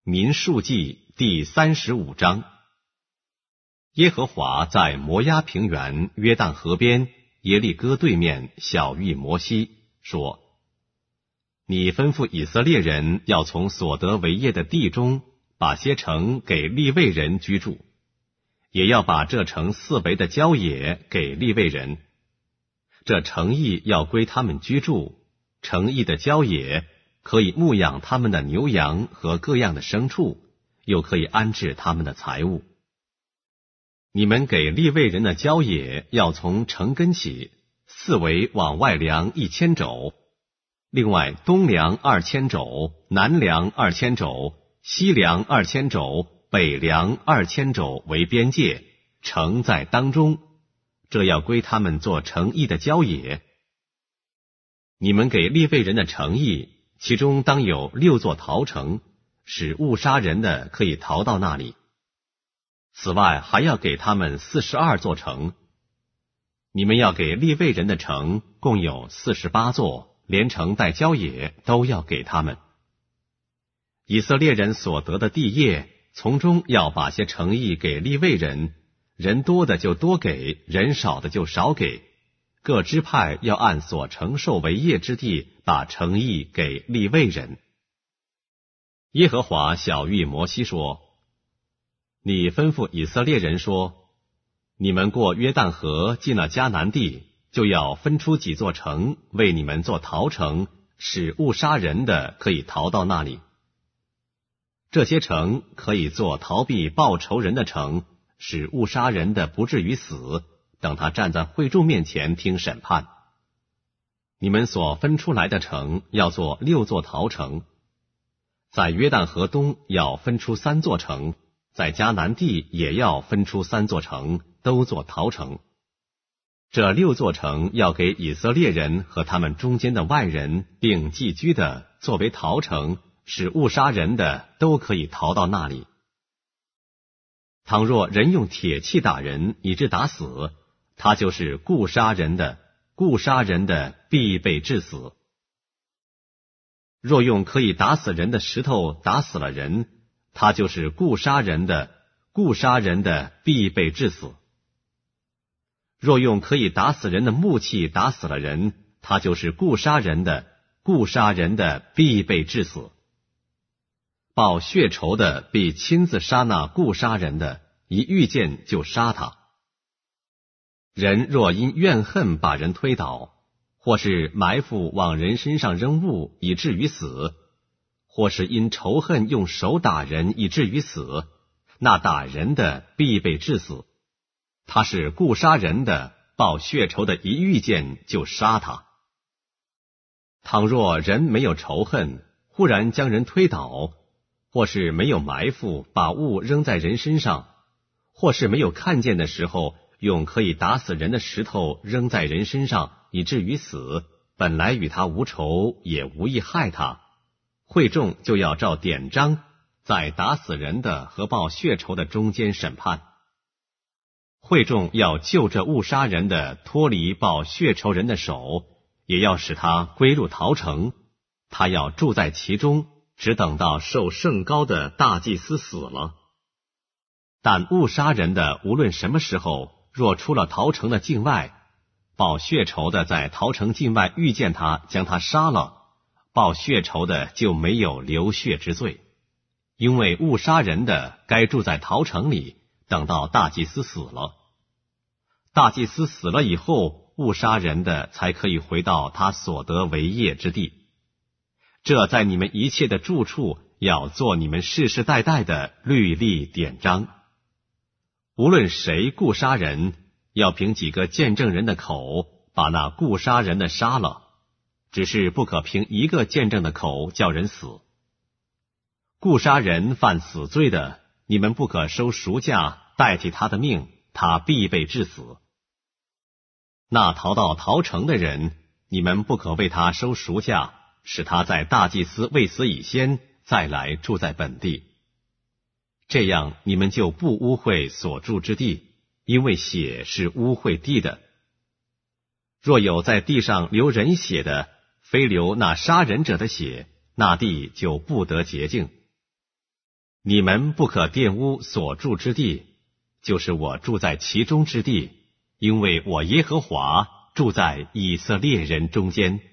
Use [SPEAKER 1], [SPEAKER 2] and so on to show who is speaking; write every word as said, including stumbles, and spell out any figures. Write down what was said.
[SPEAKER 1] 民数记第三十五章。耶和华在摩押平原约旦河边耶利哥对面晓谕摩西说：你吩咐以色列人要从所得为业的地中把些城给利未人居住，也要把这城四围的郊野给利未人。这城邑要归他们居住，城邑的郊野可以牧养他们的牛羊和各样的牲畜，又可以安置他们的财物。你们给利未人的郊野要从城根起，四围往外量一千肘，另外东量二千肘，南量二千肘，西量二千肘，北量二千肘为边界，城在当中，这要归他们做城邑的郊野。你们给利未人的城邑，其中当有六座逃城，使误杀人的可以逃到那里。此外还要给他们四十二座城。你们要给利未人的城共有四十八座，连城带郊野都要给他们。以色列人所得的地业，从中要把些城邑给利未人，人多的就多给，人少的就少给。各支派要按所承受为业之地，把城邑给利未人。耶和华晓谕摩西说：你吩咐以色列人说，你们过约旦河进了迦南地，就要分出几座城为你们做逃城，使误杀人的可以逃到那里。这些城可以做逃避报仇人的城，使误杀人的不至于死，等他站在会众面前听审判。你们所分出来的城要做六座逃城，在约旦河东要分出三座城，在迦南地也要分出三座城，都做逃城。这六座城要给以色列人和他们中间的外人并寄居的作为逃城，使误杀人的都可以逃到那里。倘若人用铁器打人以致打死，他就是故杀人的，故杀人的必被治死。若用可以打死人的石头打死了人，他就是故杀人的，故杀人的必被治死。若用可以打死人的木器打死了人，他就是故杀人的，故杀人的必被治死。报血仇的必亲自杀那故杀人的，一遇见就杀他。人若因怨恨把人推倒，或是埋伏往人身上扔物以至于死，或是因仇恨用手打人以至于死，那打人的必被治死。他是故杀人的，报血仇的一遇见就杀他。倘若人没有仇恨，忽然将人推倒，或是没有埋伏把物扔在人身上，或是没有看见的时候用可以打死人的石头扔在人身上以至于死，本来与他无仇，也无意害他，会众就要照典章，在打死人的和报血仇的中间审判。会众要救这误杀人的脱离报血仇人的手，也要使他归入逃城，他要住在其中，只等到受圣膏的大祭司死了。但误杀人的无论什么时候，若出了逃城的境外，报血仇的在逃城境外遇见他，将他杀了，报血仇的就没有流血之罪，因为误杀人的该住在逃城里，等到大祭司死了。大祭司死了以后，误杀人的才可以回到他所得为业之地。这在你们一切的住处要做你们世世代代的律例典章。无论谁故杀人，要凭几个见证人的口把那故杀人的杀了，只是不可凭一个见证的口叫人死。故杀人犯死罪的，你们不可收赎价代替他的命，他必被治死。那逃到逃城的人，你们不可为他收赎价，使他在大祭司未死以先再来住在本地。这样你们就不污秽所住之地，因为血是污秽地的。若有在地上流人血的，非流那杀人者的血，那地就不得洁净。 你们不可玷污所住之地，就是我住在其中之地，因为我耶和华住在以色列人中间。